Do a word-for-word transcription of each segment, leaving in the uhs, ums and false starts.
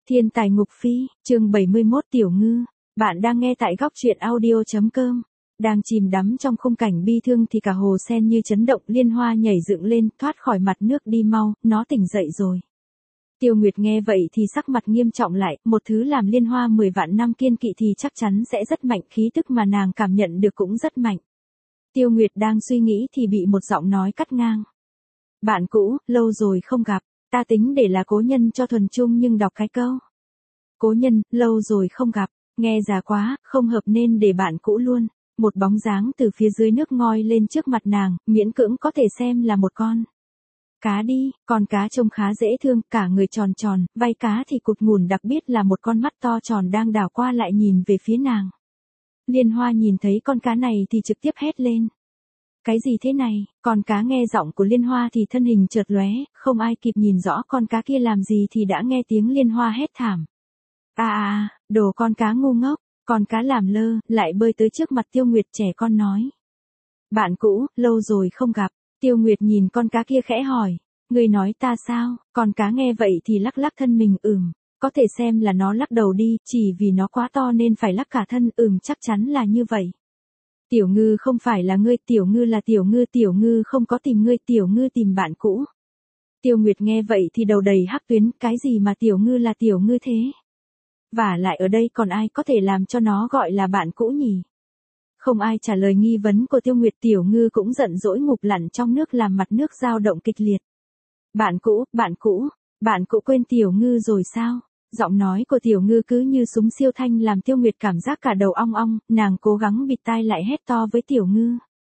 Thiên tài ngục phi, chương bảy mươi mốt Tiểu Ngư. Bạn đang nghe tại góc truyện audio chấm com. Đang chìm đắm trong khung cảnh bi thương thì cả hồ sen như chấn động, Liên Hoa nhảy dựng lên, thoát khỏi mặt nước đi mau, nó tỉnh dậy rồi. Tiêu Nguyệt nghe vậy thì sắc mặt nghiêm trọng lại, một thứ làm Liên Hoa mười vạn năm kiên kỵ thì chắc chắn sẽ rất mạnh, khí tức mà nàng cảm nhận được cũng rất mạnh. Tiêu Nguyệt đang suy nghĩ thì bị một giọng nói cắt ngang. Bạn cũ, lâu rồi không gặp, ta tính để là cố nhân cho thuần chung nhưng đọc cái câu. Cố nhân, lâu rồi không gặp, nghe già quá, không hợp nên để bạn cũ luôn. Một bóng dáng từ phía dưới nước ngoi lên trước mặt nàng, miễn cưỡng có thể xem là một con cá đi, con cá trông khá dễ thương, cả người tròn tròn, vai cá thì cụt ngủn, đặc biệt là một con mắt to tròn đang đảo qua lại nhìn về phía nàng. Liên Hoa nhìn thấy con cá này thì trực tiếp hét lên. Cái gì thế này? Con cá nghe giọng của Liên Hoa thì thân hình chợt lóe, không ai kịp nhìn rõ con cá kia làm gì thì đã nghe tiếng Liên Hoa hét thảm. À à, đồ con cá ngu ngốc, con cá làm lơ, lại bơi tới trước mặt Tiêu Nguyệt trẻ con nói. Bạn cũ, lâu rồi không gặp. Tiêu Nguyệt nhìn con cá kia khẽ hỏi. Người nói ta sao? Con cá nghe vậy thì lắc lắc thân mình, ừm. Có thể xem là nó lắc đầu đi, chỉ vì nó quá to nên phải lắc cả thân, ừm chắc chắn là như vậy. Tiểu Ngư không phải là ngươi, Tiểu Ngư là Tiểu Ngư, Tiểu Ngư không có tìm ngươi, Tiểu Ngư tìm bạn cũ. Tiêu Nguyệt nghe vậy thì đầu đầy hắc tuyến, cái gì mà Tiểu Ngư là Tiểu Ngư thế? Và lại ở đây còn ai có thể làm cho nó gọi là bạn cũ nhỉ? Không ai trả lời nghi vấn của Tiêu Nguyệt, Tiểu Ngư cũng giận dỗi ngụp lặn trong nước làm mặt nước dao động kịch liệt. Bạn cũ, bạn cũ, bạn cũ quên Tiểu Ngư rồi sao? Giọng nói của Tiểu Ngư cứ như súng siêu thanh làm Tiêu Nguyệt cảm giác cả đầu ong ong, nàng cố gắng bịt tai lại hét to với Tiểu Ngư.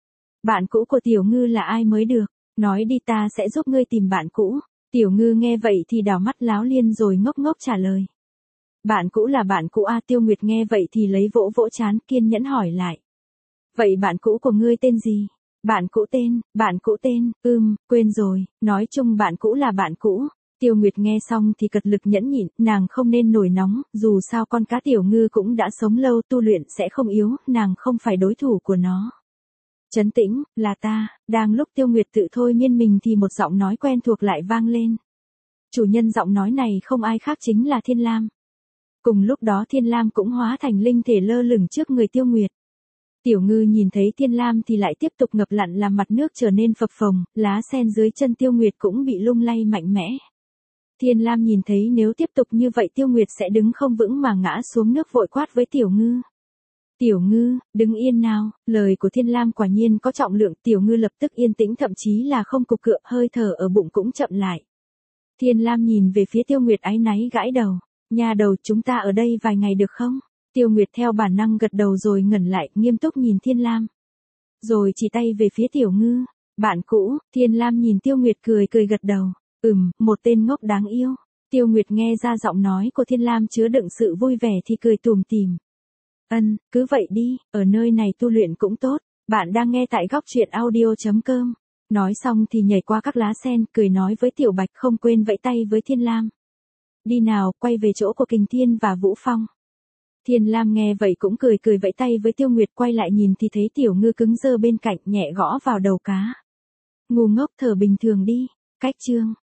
Bạn cũ của Tiểu Ngư là ai mới được? Nói đi ta sẽ giúp ngươi tìm bạn cũ. Tiểu Ngư nghe vậy thì đảo mắt láo liên rồi ngốc ngốc trả lời. Bạn cũ là bạn cũ à? Tiêu Nguyệt nghe vậy thì lấy vỗ vỗ trán, kiên nhẫn hỏi lại. Vậy bạn cũ của ngươi tên gì? Bạn cũ tên, bạn cũ tên, ưm, quên rồi, nói chung bạn cũ là bạn cũ. Tiêu Nguyệt nghe xong thì cật lực nhẫn nhịn, nàng không nên nổi nóng, dù sao con cá Tiểu Ngư cũng đã sống lâu, tu luyện sẽ không yếu, nàng không phải đối thủ của nó. Trấn tĩnh, là ta. Đang lúc Tiêu Nguyệt tự thôi miên mình thì một giọng nói quen thuộc lại vang lên. Chủ nhân giọng nói này không ai khác chính là Thiên Lam. Cùng lúc đó Thiên Lam cũng hóa thành linh thể lơ lửng trước người Tiêu Nguyệt. Tiểu Ngư nhìn thấy Thiên Lam thì lại tiếp tục ngập lặn làm mặt nước trở nên phập phồng, lá sen dưới chân Tiêu Nguyệt cũng bị lung lay mạnh mẽ. Thiên Lam nhìn thấy nếu tiếp tục như vậy Tiêu Nguyệt sẽ đứng không vững mà ngã xuống nước, vội quát với Tiểu Ngư. Tiểu Ngư, đứng yên nào, lời của Thiên Lam quả nhiên có trọng lượng, Tiểu Ngư lập tức yên tĩnh, thậm chí là không cục cựa, hơi thở ở bụng cũng chậm lại. Thiên Lam nhìn về phía Tiêu Nguyệt áy náy gãi đầu. Nhà đầu, chúng ta ở đây vài ngày được không? Tiêu Nguyệt theo bản năng gật đầu rồi ngẩn lại, nghiêm túc nhìn Thiên Lam. Rồi chỉ tay về phía Tiểu Ngư. Bạn cũ, Thiên Lam nhìn Tiêu Nguyệt cười cười gật đầu. Ừm, một tên ngốc đáng yêu. Tiêu Nguyệt nghe ra giọng nói của Thiên Lam chứa đựng sự vui vẻ thì cười tủm tỉm. Ân, cứ vậy đi, ở nơi này tu luyện cũng tốt. Bạn đang nghe tại góc truyện audio chấm com. Nói xong thì nhảy qua các lá sen, cười nói với Tiểu Bạch, không quên vẫy tay với Thiên Lam. Đi nào, quay về chỗ của Kình Thiên và Vũ Phong. Thiên Lam nghe vậy cũng cười cười vẫy tay với Tiêu Nguyệt, quay lại nhìn thì thấy Tiểu Ngư cứng đơ bên cạnh, nhẹ gõ vào đầu cá. Ngu ngốc, thở bình thường đi. Cách chương.